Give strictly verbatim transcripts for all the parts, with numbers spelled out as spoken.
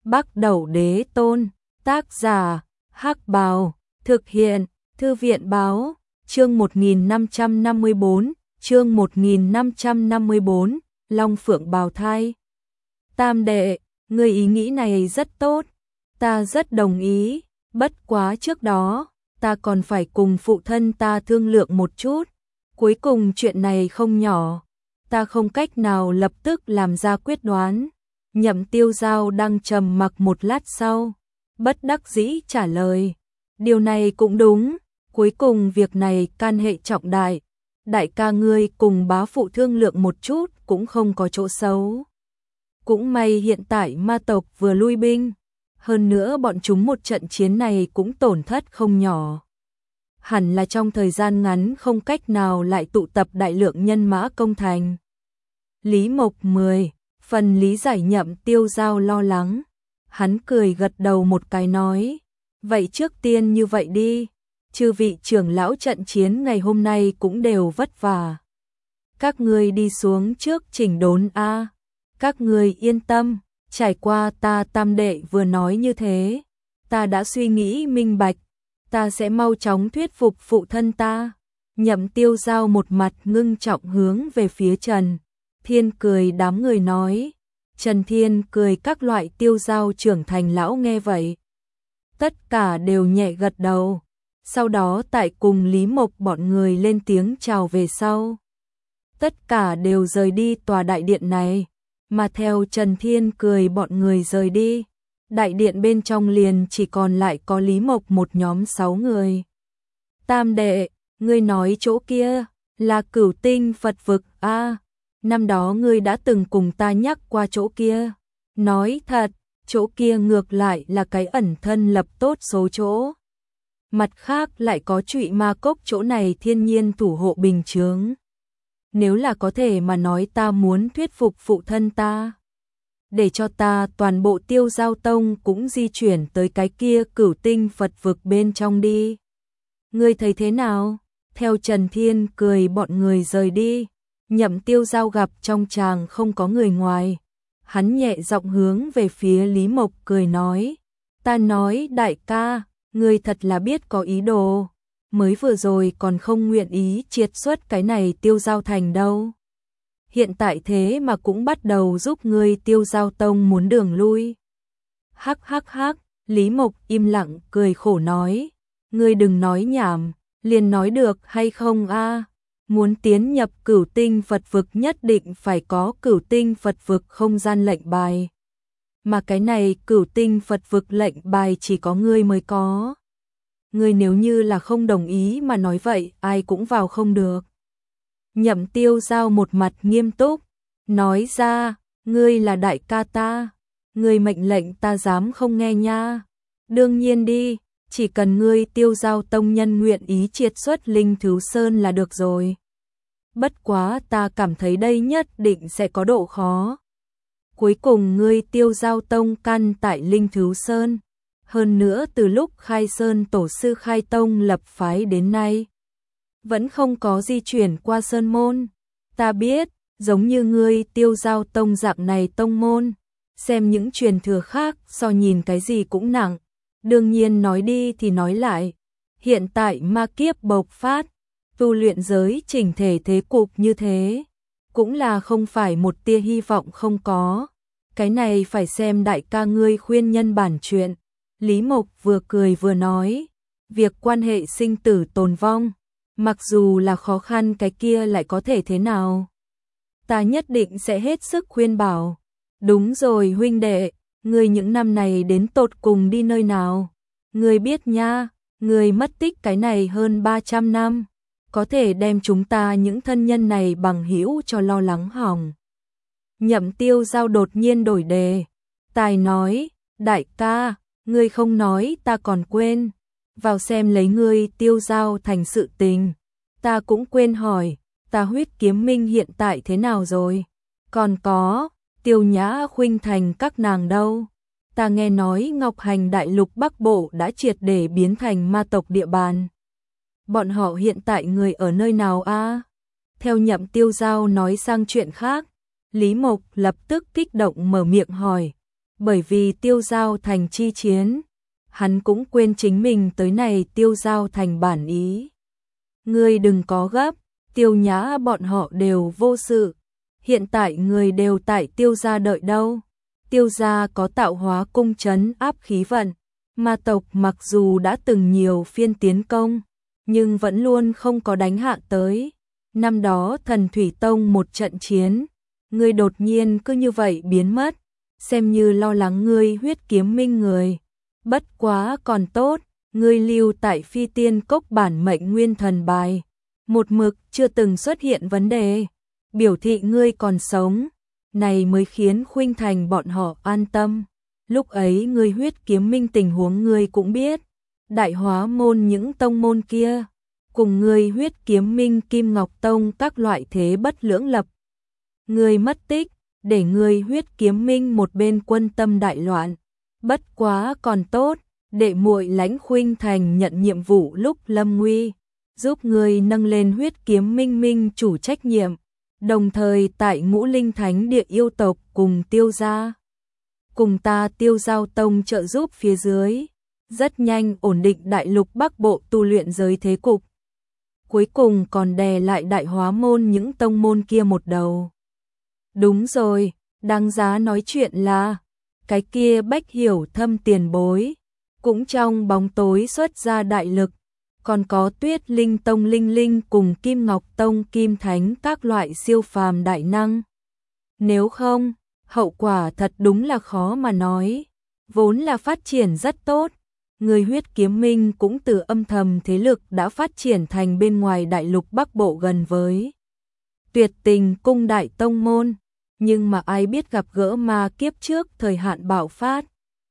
Bắc Đẩu Đế Tôn, tác giả, Hắc Bào, thực hiện, Thư viện báo, chương một nghìn năm trăm năm mươi bốn, chương một nghìn năm trăm năm mươi bốn, Long Phượng bào thai. Tam đệ, người ý nghĩ này rất tốt, ta rất đồng ý, bất quá trước đó, ta còn phải cùng phụ thân ta thương lượng một chút, cuối cùng chuyện này không nhỏ, ta không cách nào lập tức làm ra quyết đoán. Nhậm Tiêu Giao đang trầm mặc một lát sau, bất đắc dĩ trả lời, điều này cũng đúng, cuối cùng việc này can hệ trọng đại, đại ca ngươi cùng bá phụ thương lượng một chút cũng không có chỗ xấu. Cũng may hiện tại ma tộc vừa lui binh, hơn nữa bọn chúng một trận chiến này cũng tổn thất không nhỏ. Hẳn là trong thời gian ngắn không cách nào lại tụ tập đại lượng nhân mã công thành. Lý Mộc mười, phần lý giải Nhậm Tiêu Giao lo lắng. Hắn cười gật đầu một cái nói, vậy trước tiên như vậy đi, chư vị trưởng lão trận chiến ngày hôm nay cũng đều vất vả. Các ngươi đi xuống trước chỉnh đốn a. Các ngươi yên tâm, trải qua ta tam đệ vừa nói như thế, ta đã suy nghĩ minh bạch, ta sẽ mau chóng thuyết phục phụ thân ta. Nhậm Tiêu Giao một mặt ngưng trọng hướng về phía Trần Thiên cười đám người nói. Trần Thiên cười các loại Tiêu Giao trưởng thành lão nghe vậy, tất cả đều nhẹ gật đầu. Sau đó tại cùng Lý Mộc bọn người lên tiếng chào về sau, tất cả đều rời đi tòa đại điện này, mà theo Trần Thiên cười bọn người rời đi, đại điện bên trong liền chỉ còn lại có Lý Mộc một nhóm sáu người. Tam đệ, ngươi nói chỗ kia là Cửu Tinh Phật vực a? À, năm đó ngươi đã từng cùng ta nhắc qua chỗ kia. Nói thật, chỗ kia ngược lại là cái ẩn thân lập tốt số chỗ. Mặt khác lại có Trụy Ma Cốc, chỗ này thiên nhiên thủ hộ bình chướng. Nếu là có thể mà nói, ta muốn thuyết phục phụ thân ta, để cho ta toàn bộ Tiêu Giao Tông cũng di chuyển tới cái kia Cửu Tinh Phật vực bên trong đi. Ngươi thấy thế nào? Theo Trần Thiên cười bọn người rời đi, Nhậm Tiêu Giao gặp trong tràng không có người ngoài, hắn nhẹ giọng hướng về phía Lý Mộc cười nói, ta nói đại ca, ngươi thật là biết có ý đồ, mới vừa rồi còn không nguyện ý triệt xuất cái này Tiêu Giao thành đâu. Hiện tại thế mà cũng bắt đầu giúp ngươi Tiêu Giao Tông muốn đường lui. Hắc hắc hắc, Lý Mộc im lặng cười khổ nói, ngươi đừng nói nhảm, liền nói được hay không a? À? Muốn tiến nhập Cửu Tinh Phật vực nhất định phải có Cửu Tinh Phật vực không gian lệnh bài. Mà cái này Cửu Tinh Phật vực lệnh bài chỉ có ngươi mới có. Ngươi nếu như là không đồng ý mà nói vậy, ai cũng vào không được. Nhậm Tiêu Giao một mặt nghiêm túc, nói ra, ngươi là đại ca ta, ngươi mệnh lệnh ta dám không nghe nha. Đương nhiên đi, chỉ cần ngươi Tiêu Giao Tông nhân nguyện ý triệt xuất Linh Thứu Sơn là được rồi. Bất quá ta cảm thấy đây nhất định sẽ có độ khó. Cuối cùng ngươi Tiêu Giao Tông căn tại Linh Thứu Sơn, hơn nữa từ lúc khai sơn tổ sư khai tông lập phái đến nay, vẫn không có di chuyển qua sơn môn. Ta biết, giống như ngươi Tiêu Giao Tông dạng này tông môn, xem những truyền thừa khác so nhìn cái gì cũng nặng. Đương nhiên nói đi thì nói lại, hiện tại ma kiếp bộc phát, tu luyện giới chỉnh thể thế cục như thế, cũng là không phải một tia hy vọng không có. Cái này phải xem đại ca ngươi khuyên nhân bản chuyện. Lý Mộc vừa cười vừa nói, việc quan hệ sinh tử tồn vong, mặc dù là khó khăn cái kia lại có thể thế nào. Ta nhất định sẽ hết sức khuyên bảo. Đúng rồi huynh đệ, ngươi những năm này đến tột cùng đi nơi nào? Ngươi biết nha, ngươi mất tích cái này hơn ba trăm năm, có thể đem chúng ta những thân nhân này bằng hữu cho lo lắng hỏng. Nhậm Tiêu Giao đột nhiên đổi đề, tài nói, đại ca, ngươi không nói ta còn quên, vào xem lấy ngươi Tiêu Giao thành sự tình, ta cũng quên hỏi, ta Huyết Kiếm Minh hiện tại thế nào rồi? Còn có, Tiêu Nhã Khuynh thành các nàng đâu? Ta nghe nói Ngọc Hành Đại Lục Bắc Bộ đã triệt để biến thành ma tộc địa bàn. Bọn họ hiện tại người ở nơi nào a? À? Theo Nhậm Tiêu Giao nói sang chuyện khác, Lý Mộc lập tức kích động mở miệng hỏi. bởi vì Tiêu Giao Thành chi chiến, hắn cũng quên chính mình tới này Tiêu Giao Thành bản ý. Ngươi đừng có gấp, Tiêu Nhã bọn họ đều vô sự, hiện tại người đều tại Tiêu gia đợi đâu. Tiêu gia có tạo hóa cung trấn áp khí vận, ma tộc mặc dù đã từng nhiều phiên tiến công, nhưng vẫn luôn không có đánh hạ tới. Năm đó Thần Thủy Tông một trận chiến, ngươi đột nhiên cứ như vậy biến mất, xem như lo lắng ngươi huyết kiếm minh người. Bất quá còn tốt, ngươi lưu tại Phi Tiên Cốc bản mệnh nguyên thần bài, một mực chưa từng xuất hiện vấn đề, biểu thị ngươi còn sống, này mới khiến Khuynh Thành bọn họ an tâm. Lúc ấy ngươi huyết kiếm minh tình huống ngươi cũng biết, Đại Hóa môn những tông môn kia, cùng ngươi huyết kiếm minh Kim Ngọc Tông các loại thế bất lưỡng lập. Ngươi mất tích, để ngươi huyết kiếm minh một bên quân tâm đại loạn. Bất quá còn tốt, đệ muội Lãnh Khuynh Thành nhận nhiệm vụ lúc lâm nguy, giúp ngươi nâng lên huyết kiếm minh minh chủ trách nhiệm, đồng thời tại Ngũ Linh Thánh địa yêu tộc cùng Tiêu gia, cùng ta Tiêu Giao Tông trợ giúp phía dưới, rất nhanh ổn định đại lục Bắc Bộ tu luyện giới thế cục. Cuối cùng còn đè lại Đại Hóa môn những tông môn kia một đầu. Đúng rồi, đáng giá nói chuyện là cái kia Bách Hiểu Thâm tiền bối, cũng trong bóng tối xuất ra đại lực, còn có Tuyết Linh Tông Linh Linh cùng Kim Ngọc Tông Kim Thánh các loại siêu phàm đại năng. Nếu không, hậu quả thật đúng là khó mà nói, vốn là phát triển rất tốt, người huyết kiếm minh cũng từ âm thầm thế lực đã phát triển thành bên ngoài đại lục Bắc Bộ gần với Tuyệt Tình cung đại tông môn. Nhưng mà ai biết gặp gỡ ma kiếp trước thời hạn bạo phát.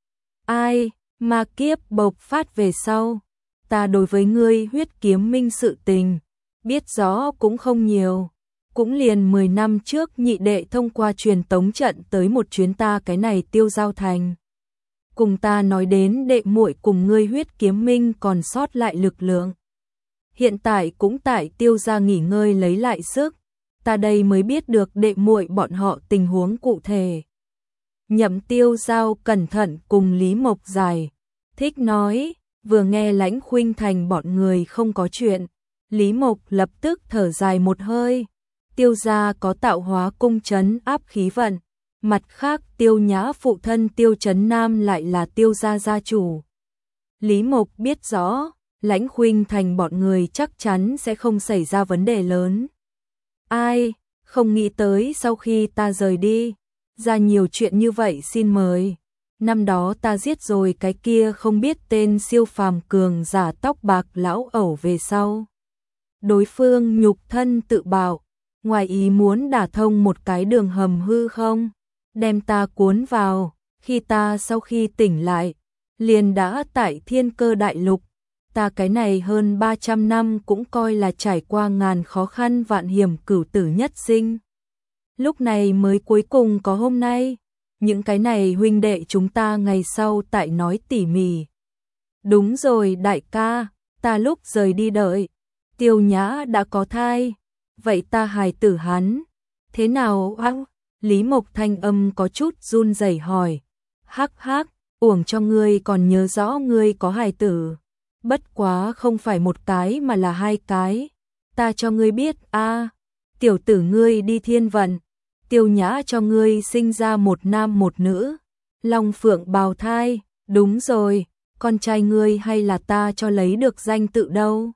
Ai, ma kiếp bộc phát về sau, ta đối với ngươi huyết kiếm minh sự tình, biết rõ cũng không nhiều. Cũng liền mười năm trước nhị đệ thông qua truyền tống trận tới một chuyến ta cái này Tiêu Giao Thành. Cùng ta nói đến đệ muội cùng ngươi huyết kiếm minh còn sót lại lực lượng. Hiện tại cũng tại Tiêu gia nghỉ ngơi lấy lại sức. Ta đây mới biết được đệ muội bọn họ tình huống cụ thể. Nhậm Tiêu Giao cẩn thận cùng Lý Mộc giải thích nói, vừa nghe Lãnh Khuynh Thành bọn người không có chuyện, Lý Mộc lập tức thở dài một hơi. Tiêu gia có tạo hóa cung trấn áp khí vận, mặt khác Tiêu Nhã phụ thân Tiêu Trấn Nam lại là Tiêu gia gia chủ. Lý Mộc biết rõ, Lãnh Khuynh Thành bọn người chắc chắn sẽ không xảy ra vấn đề lớn. Ai, không nghĩ tới sau khi ta rời đi, ra nhiều chuyện như vậy xin mời. Năm đó ta giết rồi cái kia không biết tên siêu phàm cường giả tóc bạc lão ẩu về sau. Đối phương nhục thân tự bạo, ngoài ý muốn đả thông một cái đường hầm hư không, đem ta cuốn vào, khi ta sau khi tỉnh lại, liền đã tại Thiên Cơ đại lục. Ta cái này hơn ba trăm năm cũng coi là trải qua ngàn khó khăn vạn hiểm cửu tử nhất sinh. Lúc này mới cuối cùng có hôm nay, những cái này huynh đệ chúng ta ngày sau tại nói tỉ mỉ. Đúng rồi đại ca, ta lúc rời đi đợi, Tiêu Nhã đã có thai, vậy ta hài tử hắn, thế nào hăng? Lý Mộc thanh âm có chút run rẩy hỏi, hắc hắc, uổng cho ngươi còn nhớ rõ ngươi có hài tử. Bất quá không phải một cái mà là hai cái. Ta cho ngươi biết a, à, tiểu tử ngươi đi thiên vận, Tiêu Nhã cho ngươi sinh ra một nam một nữ, Long Phượng bào thai, đúng rồi, con trai ngươi hay là ta cho lấy được danh tự đâu?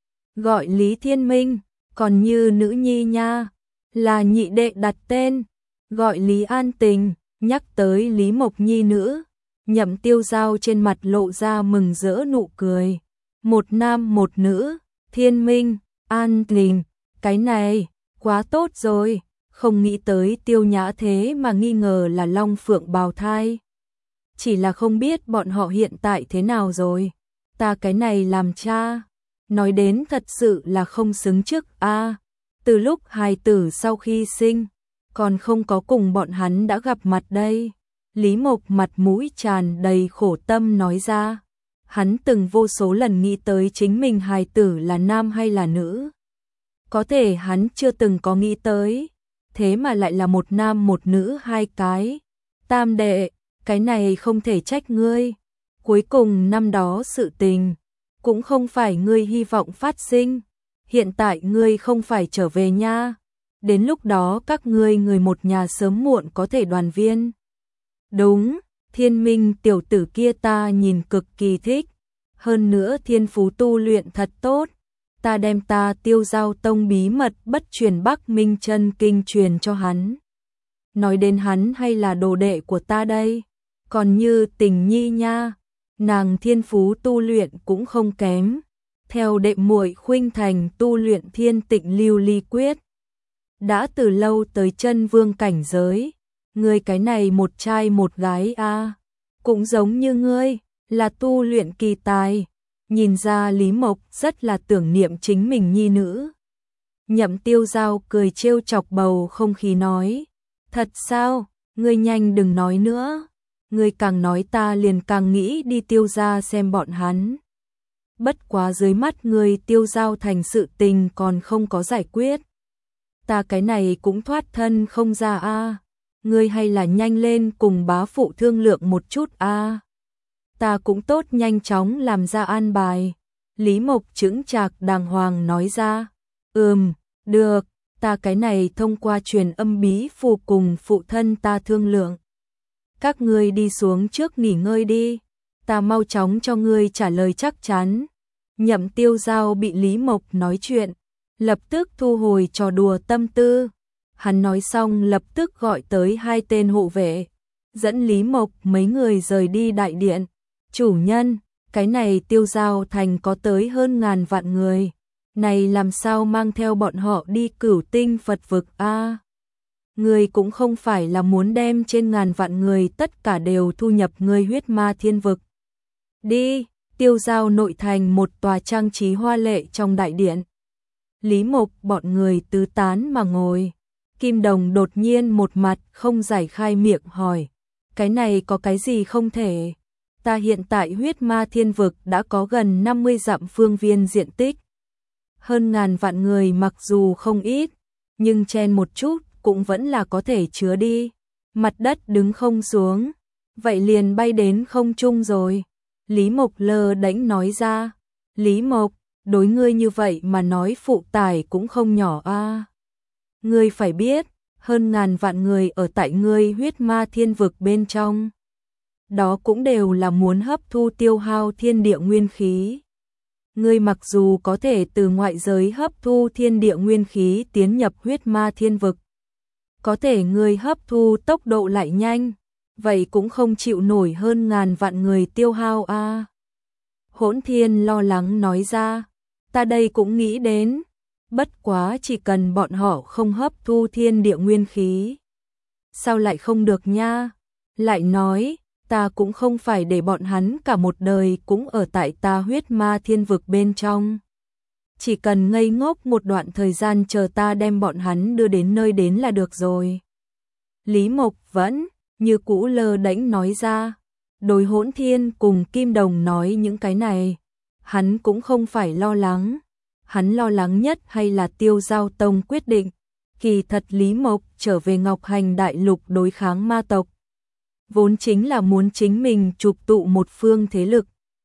Gọi Lý Thiên Minh, còn như nữ nhi nha, là nhị đệ đặt tên, gọi Lý An Tình, nhắc tới Lý Mộc nhi nữ. Nhậm Tiêu Giao trên mặt lộ ra mừng rỡ nụ cười. Một nam một nữ, Thiên Minh, An Tình, cái này, quá tốt rồi, không nghĩ tới Tiêu Nhã thế mà nghi ngờ là Long Phượng bào thai. Chỉ là không biết bọn họ hiện tại thế nào rồi, ta cái này làm cha, nói đến thật sự là không xứng trước a. À, từ lúc hài tử sau khi sinh, còn không có cùng bọn hắn đã gặp mặt đây. Lý Mộc mặt mũi tràn đầy khổ tâm nói ra, hắn từng vô số lần nghĩ tới chính mình hài tử là nam hay là nữ. Có thể hắn chưa từng có nghĩ tới, thế mà lại là một nam một nữ hai cái. Tam đệ, cái này không thể trách ngươi. Cuối cùng năm đó sự tình, cũng không phải ngươi hy vọng phát sinh. Hiện tại ngươi không phải trở về nha. Đến lúc đó các ngươi người một nhà sớm muộn có thể đoàn viên. Đúng, Thiên Minh tiểu tử kia ta nhìn cực kỳ thích. Hơn nữa thiên phú tu luyện thật tốt. Ta đem ta Tiêu Giao Tông bí mật bất truyền Bắc Minh chân kinh truyền cho hắn. Nói đến hắn hay là đồ đệ của ta đây. Còn như Tình Nhi nha, nàng thiên phú tu luyện cũng không kém. Theo đệ muội Khuynh Thành tu luyện Thiên Tịnh Lưu Ly Quyết, đã từ lâu tới chân vương cảnh giới. Ngươi cái này một trai một gái a, à, cũng giống như ngươi, là tu luyện kỳ tài. Nhìn ra Lý Mộc rất là tưởng niệm chính mình nhi nữ. Nhậm Tiêu Giao cười trêu chọc bầu không khí nói, thật sao, ngươi nhanh đừng nói nữa. Ngươi càng nói ta liền càng nghĩ đi Tiêu gia xem bọn hắn. Bất quá dưới mắt ngươi Tiêu Giao thành sự tình còn không có giải quyết. Ta cái này cũng thoát thân không ra a. À. Ngươi hay là nhanh lên cùng bá phụ thương lượng một chút a. À. Ta cũng tốt nhanh chóng làm ra an bài. Lý Mộc chững chạc đàng hoàng nói ra. Ừm, được, ta cái này thông qua truyền âm bí phù cùng phụ thân ta thương lượng. Các ngươi đi xuống trước nghỉ ngơi đi, ta mau chóng cho ngươi trả lời chắc chắn. Nhậm Tiêu Giao bị Lý Mộc nói chuyện, lập tức thu hồi trò đùa tâm tư. Hắn nói xong lập tức gọi tới hai tên hộ vệ, dẫn Lý Mộc mấy người rời đi đại điện. Chủ nhân, cái này Tiêu Giao thành có tới hơn ngàn vạn người, này làm sao mang theo bọn họ đi Cửu Tinh Phật vực a? À, người cũng không phải là muốn đem trên ngàn vạn người tất cả đều thu nhập người huyết ma thiên vực. Đi, Tiêu Giao nội thành một tòa trang trí hoa lệ trong đại điện. Lý Mộc bọn người tứ tán mà ngồi. Kim Đồng đột nhiên một mặt không giải khai miệng hỏi, cái này có cái gì không thể? Ta hiện tại huyết ma thiên vực đã có gần năm mươi dặm phương viên diện tích. Hơn ngàn vạn người mặc dù không ít, nhưng chen một chút cũng vẫn là có thể chứa đi. Mặt đất đứng không xuống, vậy liền bay đến không trung rồi. Lý Mộc lơ đễnh nói ra. Lý Mộc, đối ngươi như vậy mà nói phụ tải cũng không nhỏ a. À. Ngươi phải biết, hơn ngàn vạn người ở tại ngươi huyết ma thiên vực bên trong. Đó cũng đều là muốn hấp thu tiêu hao thiên địa nguyên khí. Ngươi mặc dù có thể từ ngoại giới hấp thu thiên địa nguyên khí tiến nhập huyết ma thiên vực, có thể ngươi hấp thu tốc độ lại nhanh, vậy cũng không chịu nổi hơn ngàn vạn người tiêu hao a. À. Hỗn Thiên lo lắng nói ra, ta đây cũng nghĩ đến, bất quá chỉ cần bọn họ không hấp thu thiên địa nguyên khí. Sao lại không được nha? Lại nói, ta cũng không phải để bọn hắn cả một đời cũng ở tại ta huyết ma thiên vực bên trong. Chỉ cần ngây ngốc một đoạn thời gian chờ ta đem bọn hắn đưa đến nơi đến là được rồi. Lý Mộc vẫn như cũ lơ đễnh nói ra. Đối Hỗn Thiên cùng Kim Đồng nói những cái này, hắn cũng không phải lo lắng. Hắn lo lắng nhất hay là Tiêu Giao Tông quyết định. Kỳ thật Lý Mộc trở về Ngọc Hành Đại Lục đối kháng ma tộc, vốn chính là muốn chính mình trục tụ một phương thế lực,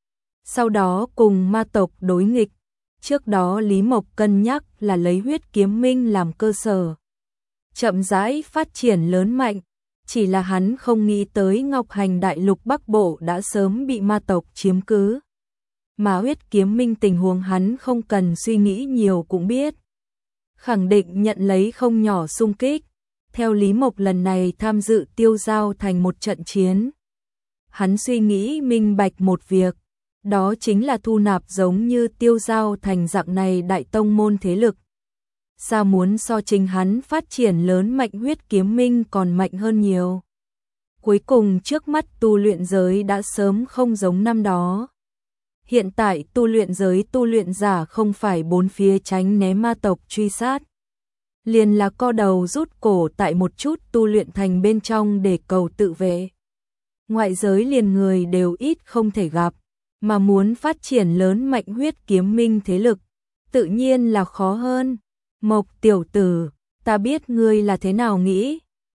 sau đó cùng ma tộc đối nghịch. Trước đó Lý Mộc cân nhắc là lấy huyết kiếm minh làm cơ sở, chậm rãi phát triển lớn mạnh. Chỉ là hắn không nghĩ tới Ngọc Hành Đại Lục Bắc Bộ đã sớm bị ma tộc chiếm cứ. Mà huyết kiếm minh tình huống hắn không cần suy nghĩ nhiều cũng biết. Khẳng định nhận lấy không nhỏ xung kích. Theo Lý Mộc lần này tham dự Tiêu Giao thành một trận chiến, hắn suy nghĩ minh bạch một việc, đó chính là thu nạp giống như Tiêu Giao thành dạng này đại tông môn thế lực. Sao muốn so chính hắn phát triển lớn mạnh huyết kiếm minh còn mạnh hơn nhiều. Cuối cùng trước mắt tu luyện giới đã sớm không giống năm đó. Hiện tại tu luyện giới tu luyện giả không phải bốn phía tránh né ma tộc truy sát, liền là co đầu rút cổ tại một chút tu luyện thành bên trong để cầu tự vệ. Ngoại giới liền người đều ít không thể gặp, mà muốn phát triển lớn mạnh huyết kiếm minh thế lực, tự nhiên là khó hơn. Mộc tiểu tử, ta biết ngươi là thế nào nghĩ,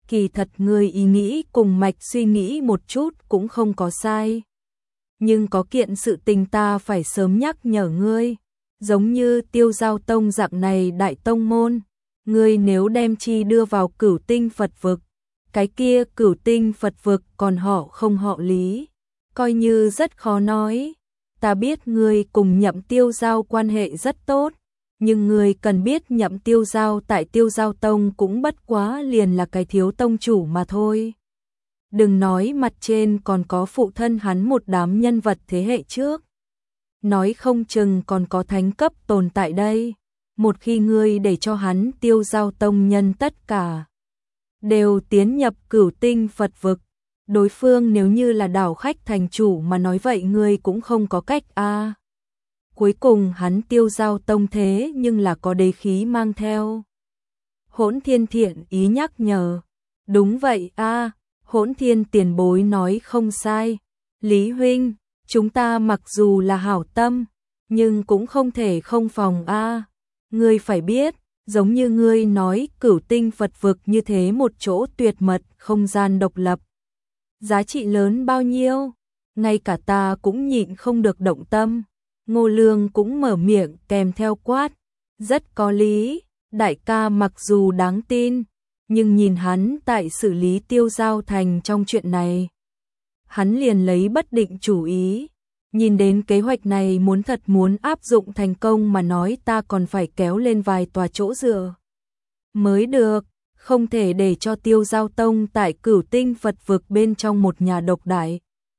kỳ thật ngươi ý nghĩ cùng mạch suy nghĩ một chút cũng không có sai. Nhưng có kiện sự tình ta phải sớm nhắc nhở ngươi, giống như Tiêu Giao Tông dạng này đại tông môn, ngươi nếu đem chi đưa vào Cửu Tinh Phật vực, cái kia Cửu Tinh Phật vực còn họ không họ Lý, coi như rất khó nói. Ta biết ngươi cùng Nhậm Tiêu Giao quan hệ rất tốt, nhưng ngươi cần biết Nhậm Tiêu Giao tại Tiêu Giao Tông cũng bất quá liền là cái thiếu tông chủ mà thôi. Đừng nói mặt trên còn có phụ thân hắn một đám nhân vật thế hệ trước. Nói không chừng còn có thánh cấp tồn tại đây. Một khi ngươi để cho hắn Tiêu Giao Tông nhân tất cả đều tiến nhập Cửu Tinh Phật vực, đối phương nếu như là đảo khách thành chủ mà nói vậy ngươi cũng không có cách a. À. Cuối cùng hắn Tiêu Giao Tông thế nhưng là có đế khí mang theo. Hỗn Thiên thiện ý nhắc nhở. Đúng vậy a, à, Hỗn Thiên tiền bối nói không sai. Lý huynh, chúng ta mặc dù là hảo tâm, nhưng cũng không thể không phòng a. À. Ngươi phải biết, giống như ngươi nói Cửu Tinh Phật vực như thế một chỗ tuyệt mật, không gian độc lập. Giá trị lớn bao nhiêu, ngay cả ta cũng nhịn không được động tâm. Ngô Lương cũng mở miệng kèm theo quát, rất có lý, đại ca mặc dù đáng tin, nhưng nhìn hắn tại xử lý Tiêu Giao Thành trong chuyện này, hắn liền lấy bất định chủ ý. Nhìn đến kế hoạch này muốn thật muốn áp dụng thành công mà nói ta còn phải kéo lên vài tòa chỗ dựa mới được, không thể để cho Tiêu Giao Tông tại Cửu Tinh Phật vực bên trong một nhà độc đại.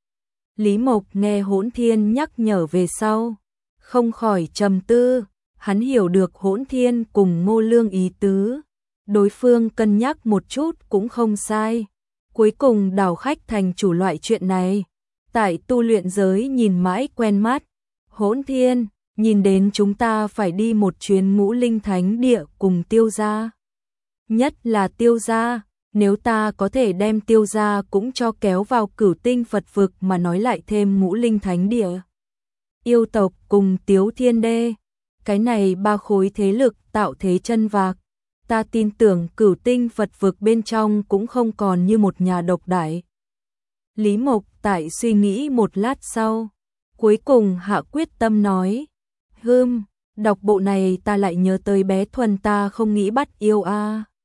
Lý Mộc nghe Hỗn Thiên nhắc nhở về sau, không khỏi trầm tư, hắn hiểu được Hỗn Thiên cùng Ngô Lương ý tứ, đối phương cân nhắc một chút cũng không sai. Cuối cùng đảo khách thành chủ loại chuyện này, tại tu luyện giới nhìn mãi quen mắt. Hỗn Thiên, nhìn đến chúng ta phải đi một chuyến Ngũ Linh Thánh Địa cùng Tiêu gia. Nhất là Tiêu gia, nếu ta có thể đem Tiêu gia cũng cho kéo vào Cửu Tinh Phật vực mà nói lại thêm Ngũ Linh Thánh Địa, yêu tộc cùng Tiếu Thiên Đê, cái này ba khối thế lực tạo thế chân vạc, ta tin tưởng Cửu Tinh Phật vực bên trong cũng không còn như một nhà độc đại. Lý Mộc tại suy nghĩ một lát sau, cuối cùng hạ quyết tâm nói, hừm, đọc bộ này ta lại nhớ tới bé Thuần ta không nghĩ bắt yêu a.